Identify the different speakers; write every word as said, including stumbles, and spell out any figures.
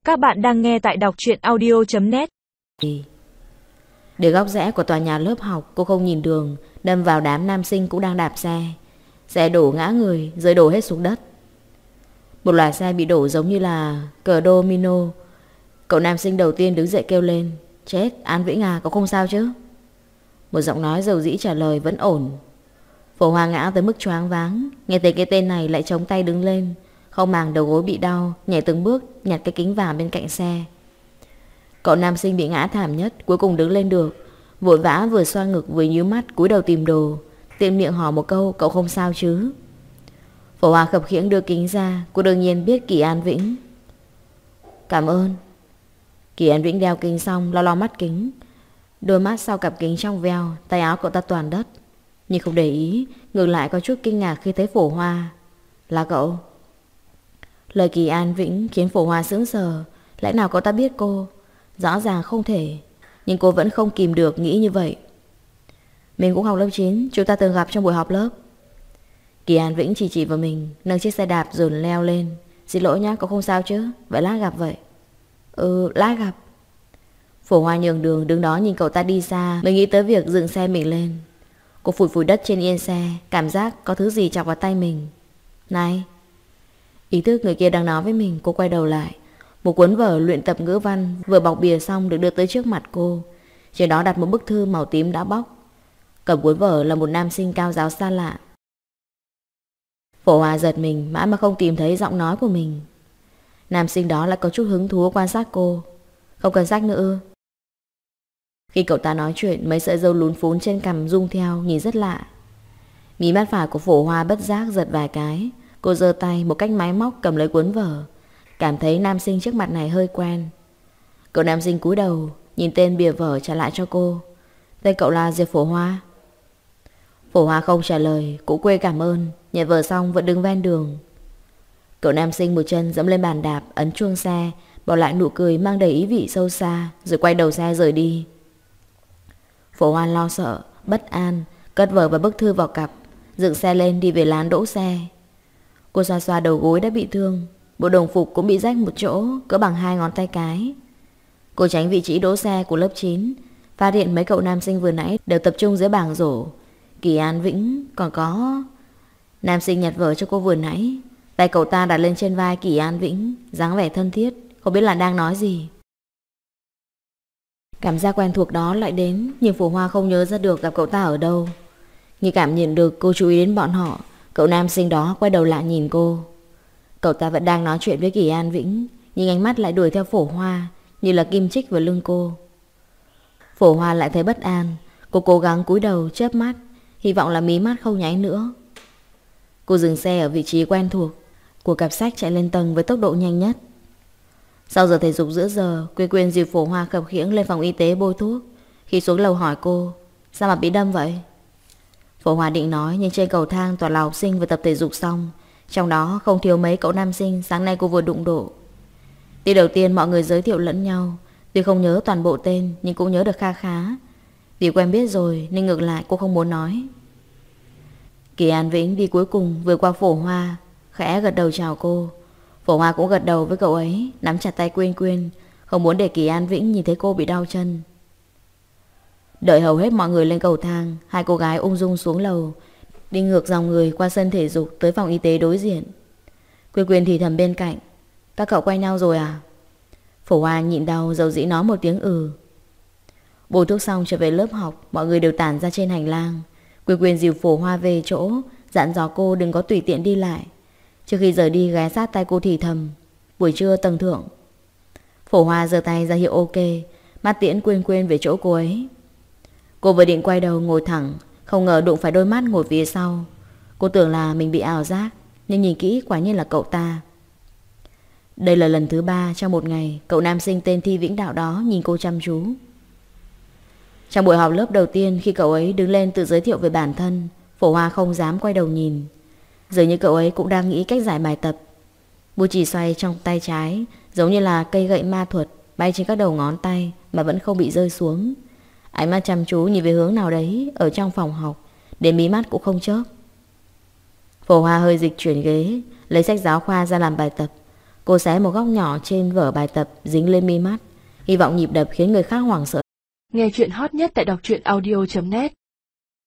Speaker 1: Các bạn đang nghe tại đọc truyện audio chấm net.
Speaker 2: Để góc rẽ của tòa nhà lớp học, cô không nhìn đường, đâm vào đám nam sinh cũng đang đạp xe. Xe đổ ngã người, rơi đổ hết xuống đất. Một loạt xe bị đổ giống như là cờ domino. Cậu nam sinh đầu tiên đứng dậy kêu lên: "Chết, An Vĩnh à, cậu không sao chứ?" Một giọng nói dầu dĩ trả lời: "Vẫn ổn." Phổ Hoa ngã tới mức choáng váng, nghe thấy cái tên này lại chống tay đứng lên, không màng đầu gối bị đau, nhảy từng bước nhặt cái kính vàng bên cạnh xe. Cậu nam sinh bị ngã thảm nhất cuối cùng đứng lên được, vội vã vừa xoa ngực vừa nhíu mắt cúi đầu tìm đồ, tiện miệng hỏi một câu: "Cậu không sao chứ?" Phổ Hoa khập khiễng đưa kính ra, cô đương nhiên biết Kỳ An Vĩnh. "Cảm ơn." Kỳ An Vĩnh đeo kính xong lo lo mắt kính, đôi mắt sau cặp kính trong veo, tay áo cậu ta toàn đất, nhưng không để ý, ngược lại có chút kinh ngạc khi thấy Phổ Hoa. "Là cậu?" Lời Kỳ An Vĩnh khiến Phổ Hoa sững sờ. Lẽ nào cậu ta biết cô? Rõ ràng không thể, nhưng cô vẫn không kìm được nghĩ như vậy. "Mình cũng học lớp chín, chúng ta từng gặp trong buổi họp lớp." Kỳ An Vĩnh chỉ chỉ vào mình, nâng chiếc xe đạp rồi leo lên. "Xin lỗi nhá, cậu không sao chứ? Vậy lát gặp vậy." "Ừ, lát gặp." Phổ Hoa nhường đường đứng đó nhìn cậu ta đi xa, mới nghĩ tới việc dừng xe mình lên. Cô phủi phủi đất trên yên xe, cảm giác có thứ gì chọc vào tay mình. "Này!" Ý thức người kia đang nói với mình. Cô quay đầu lại, một cuốn vở luyện tập ngữ văn vừa bọc bìa xong được đưa tới trước mặt cô. Trên đó đặt một bức thư màu tím đã bóc. Cầm cuốn vở là một nam sinh cao giáo xa lạ. Phổ Hoa giật mình, mãi mà không tìm thấy giọng nói của mình. Nam sinh đó lại có chút hứng thú quan sát cô. "Không cần sách nữa ư?" Khi cậu ta nói chuyện, mấy sợi râu lún phún trên cằm rung theo, nhìn rất lạ. Mí mắt phải của Phổ Hoa bất giác giật vài cái. Cô giơ tay một cách máy móc cầm lấy cuốn vở, cảm thấy nam sinh trước mặt này hơi quen. Cậu nam sinh cúi đầu nhìn tên bìa vở trả lại cho cô. "Tên cậu là Diệp Phổ Hoa?" Phổ Hoa không trả lời, cũng quê cảm ơn, nhận vở xong vẫn đứng ven đường. Cậu nam sinh một chân dẫm lên bàn đạp, ấn chuông xe, bỏ lại nụ cười mang đầy ý vị sâu xa, rồi quay đầu xe rời đi. Phổ Hoa lo sợ, bất an, cất vở và bức thư vào cặp, dựng xe lên đi về lán đỗ xe. Cô xoa xoa đầu gối đã bị thương, bộ đồng phục cũng bị rách một chỗ cỡ bằng hai ngón tay cái. Cô tránh vị trí đỗ xe của lớp chín, phát hiện mấy cậu nam sinh vừa nãy đều tập trung dưới bảng rổ. Kỳ An Vĩnh còn có... Nam sinh nhặt vở cho cô vừa nãy, tay cậu ta đặt lên trên vai Kỳ An Vĩnh, dáng vẻ thân thiết, không biết là đang nói gì. Cảm giác quen thuộc đó lại đến, nhưng Phổ Hoa không nhớ ra được gặp cậu ta ở đâu. Nhưng cảm nhận được cô chú ý đến bọn họ, cậu nam sinh đó quay đầu lại nhìn cô. Cậu ta vẫn đang nói chuyện với Kỳ An Vĩnh, nhưng ánh mắt lại đuổi theo Phổ Hoa, như là kim chích vào lưng cô. Phổ Hoa lại thấy bất an. Cô cố gắng cúi đầu chớp mắt, hy vọng là mí mắt không nháy nữa. Cô dừng xe ở vị trí quen thuộc, của cặp sách chạy lên tầng với tốc độ nhanh nhất. Sau giờ thể dục giữa giờ, Quyên Quyên dìu Phổ Hoa khập khiễng lên phòng y tế bôi thuốc. Khi xuống lầu hỏi cô: "Sao mà bị đâm vậy?" Phổ Hoa định nói, nhưng trên cầu thang toàn là học sinh vừa tập thể dục xong, trong đó không thiếu mấy cậu nam sinh sáng nay cô vừa đụng độ. Tí đầu tiên mọi người giới thiệu lẫn nhau, tuy không nhớ toàn bộ tên nhưng cũng nhớ được kha khá. Vì quen biết rồi nên ngược lại cô không muốn nói. Kỳ An Vĩnh đi cuối cùng vừa qua Phổ Hoa, khẽ gật đầu chào cô. Phổ Hoa cũng gật đầu với cậu ấy, nắm chặt tay Quyên Quyên, không muốn để Kỳ An Vĩnh nhìn thấy cô bị đau chân. Đợi hầu hết mọi người lên cầu thang, hai cô gái ung dung xuống lầu, đi ngược dòng người qua sân thể dục tới phòng y tế đối diện. Quyên Quyên thì thầm bên cạnh: "Các cậu quen nhau rồi à?" Phổ Hoa nhịn đau dầu dĩ nói một tiếng ừ. Bôi thuốc xong trở về lớp học, mọi người đều tản ra trên hành lang. Quyên Quyên dìu Phổ Hoa về chỗ, dặn dò cô đừng có tùy tiện đi lại. Trước khi rời đi ghé sát tay cô thì thầm: "Buổi trưa tầng thượng." Phổ Hoa giơ tay ra hiệu ok, mắt tiễn Quyên Quyên về chỗ cô ấy. Cô vừa định quay đầu ngồi thẳng, không ngờ đụng phải đôi mắt ngồi phía sau. Cô tưởng là mình bị ảo giác, nhưng nhìn kỹ quả nhiên là cậu ta. Đây là lần thứ ba trong một ngày cậu nam sinh tên Thi Vĩnh Đạo đó nhìn cô chăm chú. Trong buổi họp lớp đầu tiên, khi cậu ấy đứng lên tự giới thiệu về bản thân, Phổ Hoa không dám quay đầu nhìn. Dường như cậu ấy cũng đang nghĩ cách giải bài tập. Bút chì xoay trong tay trái, giống như là cây gậy ma thuật, bay trên các đầu ngón tay mà vẫn không bị rơi xuống. Ánh mắt chăm chú nhìn về hướng nào đấy ở trong phòng học, đến mí mắt cũng không chớp. Phổ Hoa hơi dịch chuyển ghế, lấy sách giáo khoa ra làm bài tập. Cô xé một góc nhỏ trên vở bài tập dính lên mi mắt, hy vọng nhịp đập khiến người khác hoảng sợ.
Speaker 1: Nghe chuyện hot nhất tại đọc truyện audio chấm net.